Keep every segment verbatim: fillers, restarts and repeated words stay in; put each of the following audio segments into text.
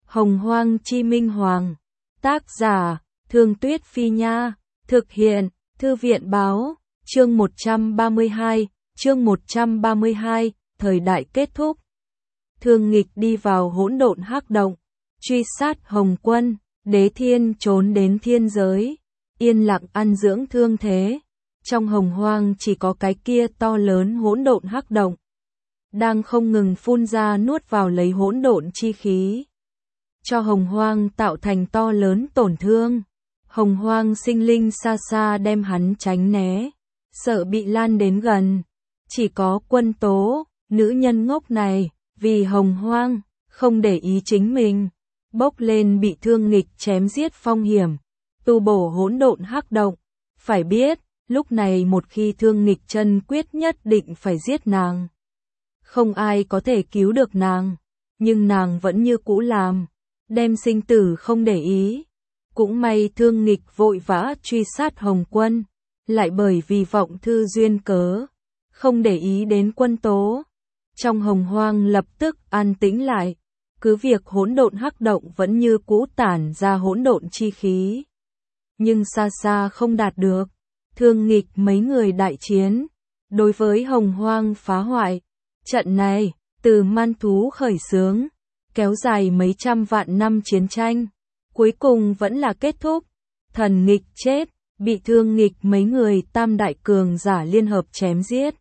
Hồng Hoang Chi Minh Hoàng. Tác giả, Thương Tuyết Phi Nha. Thực hiện, Thư viện Báo. Chương một trăm ba mươi hai, chương một trăm ba mươi hai, thời đại kết thúc. Thương Nghịch đi vào hỗn độn hắc động, truy sát Hồng Quân, Đế Thiên trốn đến thiên giới, yên lặng ăn dưỡng thương thế. Trong Hồng Hoang chỉ có cái kia to lớn hỗn độn hắc động, đang không ngừng phun ra nuốt vào lấy hỗn độn chi khí, cho Hồng Hoang tạo thành to lớn tổn thương. Hồng Hoang sinh linh xa xa đem hắn tránh né, sợ bị lan đến gần. Chỉ có Quân Tố, nữ nhân ngốc này, vì Hồng Hoang, không để ý chính mình, bốc lên bị Thương Nghịch chém giết phong hiểm, tu bổ hỗn độn hắc động. Phải biết, lúc này một khi Thương Nghịch chân quyết nhất định phải giết nàng, không ai có thể cứu được nàng, nhưng nàng vẫn như cũ làm, đem sinh tử không để ý. Cũng may Thương Nghịch vội vã truy sát Hồng Quân, lại bởi vì vọng thư duyên cớ, không để ý đến Quân Tố. Trong Hồng Hoang lập tức an tĩnh lại, cứ việc hỗn độn hắc động vẫn như cũ tản ra hỗn độn chi khí, nhưng xa xa không đạt được Thương Nghịch mấy người đại chiến, đối với Hồng Hoang phá hoại. Trận này, từ man thú khởi xướng, kéo dài mấy trăm vạn năm chiến tranh, cuối cùng vẫn là kết thúc. Thần Nghịch chết, bị Thương Nghịch mấy người tam đại cường giả liên hợp chém giết,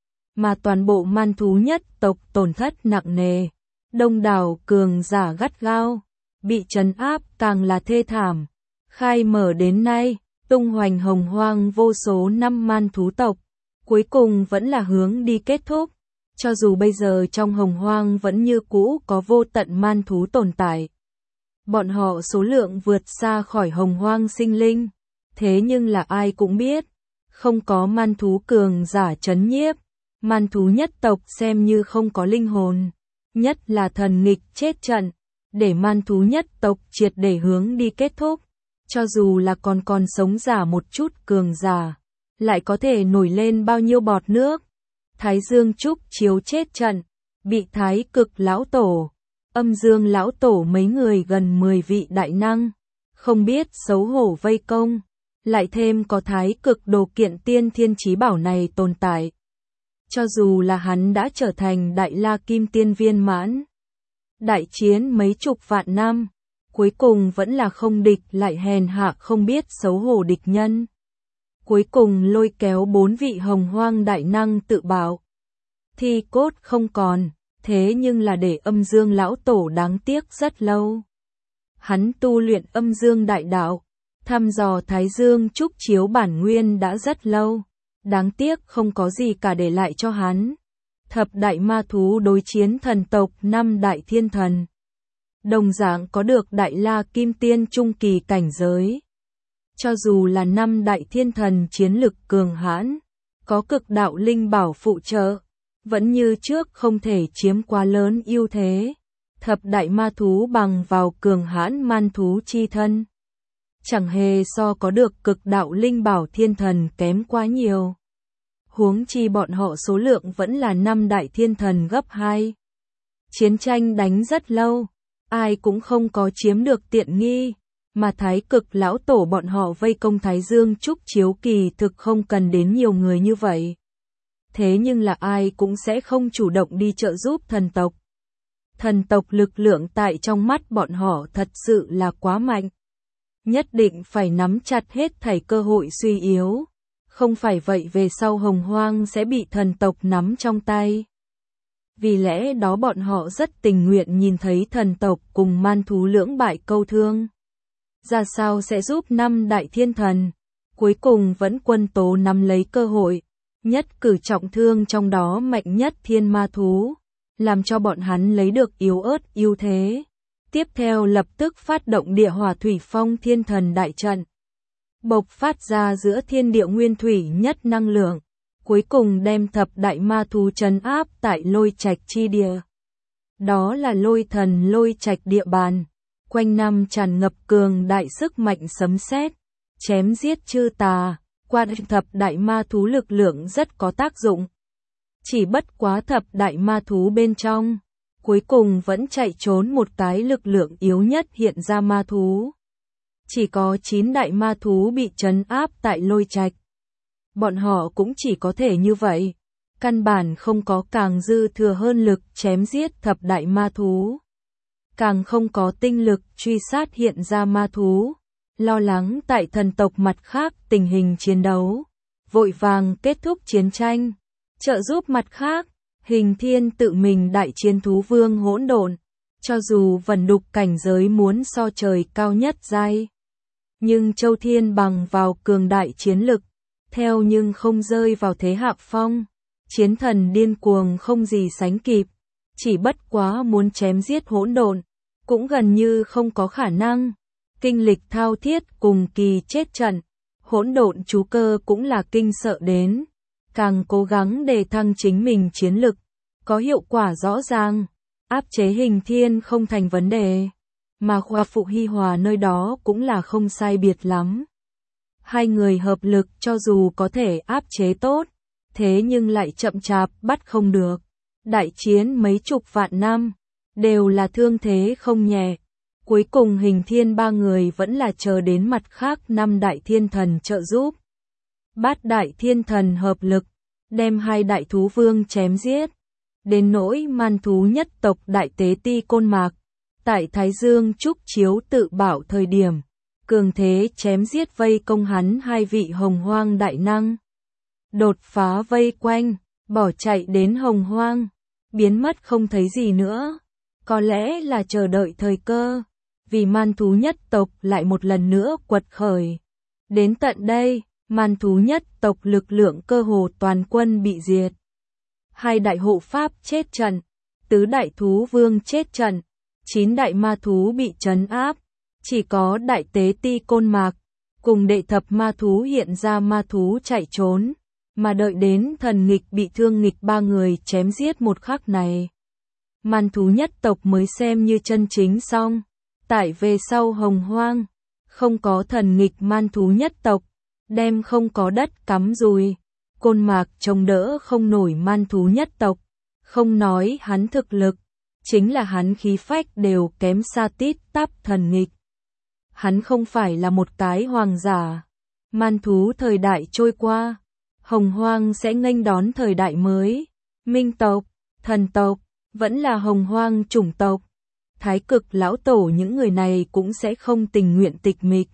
mà toàn bộ man thú nhất tộc tổn thất nặng nề, đông đảo cường giả gắt gao, bị trấn áp càng là thê thảm. Khai mở đến nay, tung hoành Hồng Hoang vô số năm man thú tộc, cuối cùng vẫn là hướng đi kết thúc. Cho dù bây giờ trong Hồng Hoang vẫn như cũ có vô tận man thú tồn tại, bọn họ số lượng vượt xa khỏi Hồng Hoang sinh linh, thế nhưng là ai cũng biết, không có man thú cường giả trấn nhiếp, man thú nhất tộc xem như không có linh hồn. Nhất là Thần Nghịch chết trận, để man thú nhất tộc triệt để hướng đi kết thúc. Cho dù là còn còn sống giả một chút cường giả, lại có thể nổi lên bao nhiêu bọt nước. Thái Dương Trúc chiếu chết trận, bị Thái Cực lão tổ, Âm Dương lão tổ mấy người gần mười vị đại năng, không biết xấu hổ vây công, lại thêm có Thái Cực đồ kiện tiên thiên chí bảo này tồn tại. Cho dù là hắn đã trở thành Đại La Kim Tiên viên mãn, đại chiến mấy chục vạn năm, cuối cùng vẫn là không địch lại hèn hạ không biết xấu hổ địch nhân. Cuối cùng lôi kéo bốn vị Hồng Hoang đại năng tự bạo, thi cốt không còn, thế nhưng là để Âm Dương lão tổ đáng tiếc rất lâu. Hắn tu luyện Âm Dương đại đạo, thăm dò Thái Dương Trúc chiếu bản nguyên đã rất lâu, đáng tiếc không có gì cả để lại cho hắn. Thập đại ma thú đối chiến thần tộc năm đại thiên thần, đồng dạng có được Đại La Kim Tiên trung kỳ cảnh giới. Cho dù là năm đại thiên thần chiến lực cường hãn, có cực đạo linh bảo phụ trợ, vẫn như trước không thể chiếm quá lớn ưu thế. Thập đại ma thú bằng vào cường hãn man thú chi thân, chẳng hề so có được cực đạo linh bảo thiên thần kém quá nhiều. Huống chi bọn họ số lượng vẫn là năm đại thiên thần gấp hai. Chiến tranh đánh rất lâu, ai cũng không có chiếm được tiện nghi, mà Thái Cực lão tổ bọn họ vây công Thái Dương Trúc chiếu kỳ thực không cần đến nhiều người như vậy. Thế nhưng là ai cũng sẽ không chủ động đi trợ giúp thần tộc. Thần tộc lực lượng tại trong mắt bọn họ thật sự là quá mạnh. Nhất định phải nắm chặt hết thảy cơ hội suy yếu. Không phải vậy về sau Hồng Hoang sẽ bị thần tộc nắm trong tay. Vì lẽ đó bọn họ rất tình nguyện nhìn thấy thần tộc cùng man thú lưỡng bại câu thương. Ra sao sẽ giúp năm đại thiên thần. Cuối cùng vẫn Quân Tố nắm lấy cơ hội, nhất cử trọng thương trong đó mạnh nhất thiên ma thú, làm cho bọn hắn lấy được yếu ớt ưu thế. Tiếp theo lập tức phát động địa hỏa thủy phong thiên thần đại trận, bộc phát ra giữa thiên địa nguyên thủy nhất năng lượng, cuối cùng đem thập đại ma thú trấn áp tại Lôi Trạch chi địa. Đó là Lôi Thần Lôi Trạch địa bàn, quanh năm tràn ngập cường đại sức mạnh sấm sét, chém giết chư tà, qua thập đại ma thú lực lượng rất có tác dụng. Chỉ bất quá thập đại ma thú bên trong, cuối cùng vẫn chạy trốn một cái lực lượng yếu nhất hiện ra ma thú. Chỉ có chín đại ma thú bị trấn áp tại Lôi Trạch. Bọn họ cũng chỉ có thể như vậy, căn bản không có càng dư thừa hơn lực chém giết thập đại ma thú. Càng không có tinh lực truy sát hiện ra ma thú, lo lắng tại thần tộc mặt khác tình hình chiến đấu, vội vàng kết thúc chiến tranh, trợ giúp mặt khác, Hình Thiên tự mình đại chiến thú vương hỗn độn, cho dù vần đục cảnh giới muốn so trời cao nhất giai. Nhưng Châu Thiên bằng vào cường đại chiến lực, theo nhưng không rơi vào thế hạ phong, chiến thần điên cuồng không gì sánh kịp, chỉ bất quá muốn chém giết hỗn độn, cũng gần như không có khả năng. Kinh lịch thao thiết cùng kỳ chết trận, hỗn độn chú cơ cũng là kinh sợ đến, càng cố gắng đề thăng chính mình chiến lực, có hiệu quả rõ ràng, áp chế Hình Thiên không thành vấn đề, mà khoa phụ Hi Hòa nơi đó cũng là không sai biệt lắm. Hai người hợp lực cho dù có thể áp chế tốt, thế nhưng lại chậm chạp bắt không được. Đại chiến mấy chục vạn năm, đều là thương thế không nhẹ. Cuối cùng Hình Thiên ba người vẫn là chờ đến mặt khác năm đại thiên thần trợ giúp. Bát đại thiên thần hợp lực, đem hai đại thú vương chém giết. Đến nỗi man thú nhất tộc đại tế ti Côn Mạc, tại Thái Dương Trúc Chiếu tự bảo thời điểm, cường thế chém giết vây công hắn hai vị hồng hoang đại năng. Đột phá vây quanh, bỏ chạy đến hồng hoang, biến mất không thấy gì nữa. Có lẽ là chờ đợi thời cơ, vì man thú nhất tộc lại một lần nữa quật khởi. Đến tận đây, man thú nhất tộc lực lượng cơ hồ toàn quân bị diệt. Hai đại hộ pháp chết trận, tứ đại thú vương chết trận, chín đại ma thú bị trấn áp, chỉ có đại tế ti Côn Mạc, cùng đệ thập ma thú hiện ra ma thú chạy trốn, mà đợi đến thần nghịch bị thương nghịch ba người chém giết một khắc này. Man thú nhất tộc mới xem như chân chính xong, tại về sau hồng hoang, không có thần nghịch man thú nhất tộc, đem không có đất cắm rùi. Côn Mạc chống đỡ không nổi man thú nhất tộc, không nói hắn thực lực, chính là hắn khí phách đều kém xa tít tắp thần nghịch. Hắn không phải là một cái hoàng giả. Man thú thời đại trôi qua, hồng hoang sẽ nghênh đón thời đại mới. Minh tộc, thần tộc, vẫn là hồng hoang chủng tộc. Thái cực lão tổ những người này cũng sẽ không tình nguyện tịch mịch.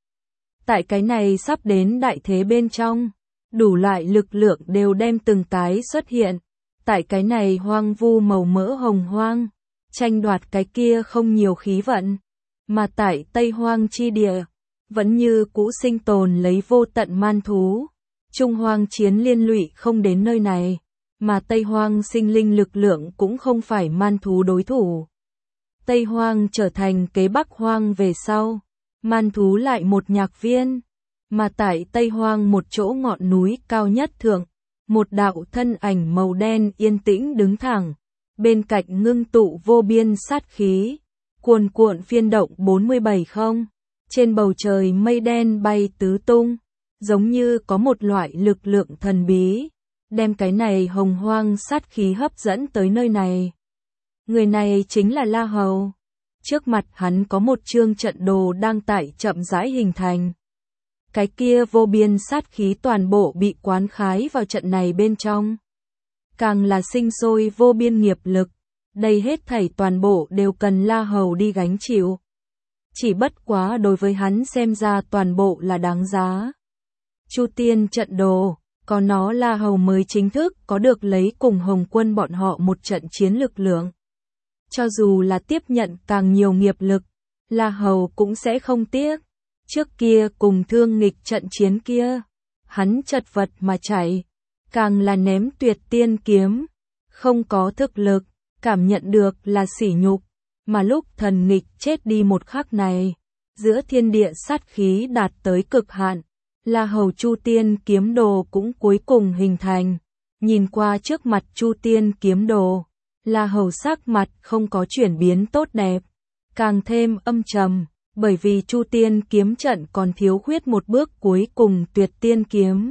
Tại cái này sắp đến đại thế bên trong, đủ loại lực lượng đều đem từng cái xuất hiện. Tại cái này hoang vu màu mỡ hồng hoang, tranh đoạt cái kia không nhiều khí vận. Mà tại Tây Hoang chi địa, vẫn như cũ sinh tồn lấy vô tận man thú. Trung hoang chiến liên lụy không đến nơi này, mà Tây Hoang sinh linh lực lượng cũng không phải man thú đối thủ. Tây Hoang trở thành kế Bắc Hoang về sau, man thú lại một nhạc viên. Mà tại Tây Hoang một chỗ ngọn núi cao nhất thượng, một đạo thân ảnh màu đen yên tĩnh đứng thẳng, bên cạnh ngưng tụ vô biên sát khí, cuồn cuộn phiên động bốn mươi bảy không, trên bầu trời mây đen bay tứ tung, giống như có một loại lực lượng thần bí, đem cái này hồng hoang sát khí hấp dẫn tới nơi này. Người này chính là La Hầu. Trước mặt hắn có một chương trận đồ đang tại chậm rãi hình thành. Cái kia vô biên sát khí toàn bộ bị quán khái vào trận này bên trong. Càng là sinh sôi vô biên nghiệp lực, đây hết thảy toàn bộ đều cần La Hầu đi gánh chịu. Chỉ bất quá đối với hắn xem ra toàn bộ là đáng giá. Chu Tiên trận đồ, có nó La Hầu mới chính thức có được lấy cùng Hồng Quân bọn họ một trận chiến lực lượng. Cho dù là tiếp nhận càng nhiều nghiệp lực, La Hầu cũng sẽ không tiếc. Trước kia cùng thương nghịch trận chiến kia, hắn chật vật mà chạy, càng là ném tuyệt tiên kiếm, không có thực lực, cảm nhận được là sỉ nhục, mà lúc thần nghịch chết đi một khắc này, giữa thiên địa sát khí đạt tới cực hạn, La Hầu Chu Tiên kiếm đồ cũng cuối cùng hình thành. Nhìn qua trước mặt Chu Tiên kiếm đồ, La Hầu sắc mặt không có chuyển biến tốt đẹp, càng thêm âm trầm. Bởi vì Chu Tiên kiếm trận còn thiếu khuyết một bước cuối cùng tuyệt tiên kiếm.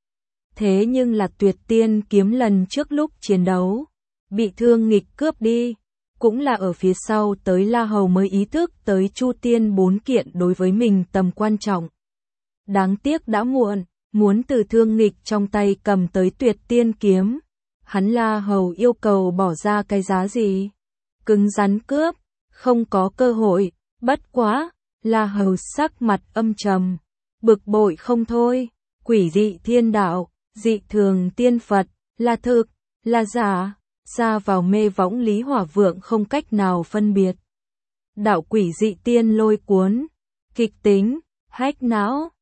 Thế nhưng là tuyệt tiên kiếm lần trước lúc chiến đấu, bị thương nghịch cướp đi, cũng là ở phía sau tới La Hầu mới ý thức tới Chu Tiên bốn kiện đối với mình tầm quan trọng. Đáng tiếc đã muộn, muốn từ Thương Nghịch trong tay cầm tới Tuyệt Tiên kiếm. Hắn La Hầu yêu cầu bỏ ra cái giá gì? Cứng rắn cướp, không có cơ hội, bất quá, La Hầu sắc mặt âm trầm, bực bội không thôi, quỷ dị thiên đạo, dị thường tiên Phật, là thực, là giả, ra vào mê võng Lý Hỏa Vượng không cách nào phân biệt. Đạo quỷ dị tiên lôi cuốn, kịch tính, hách não.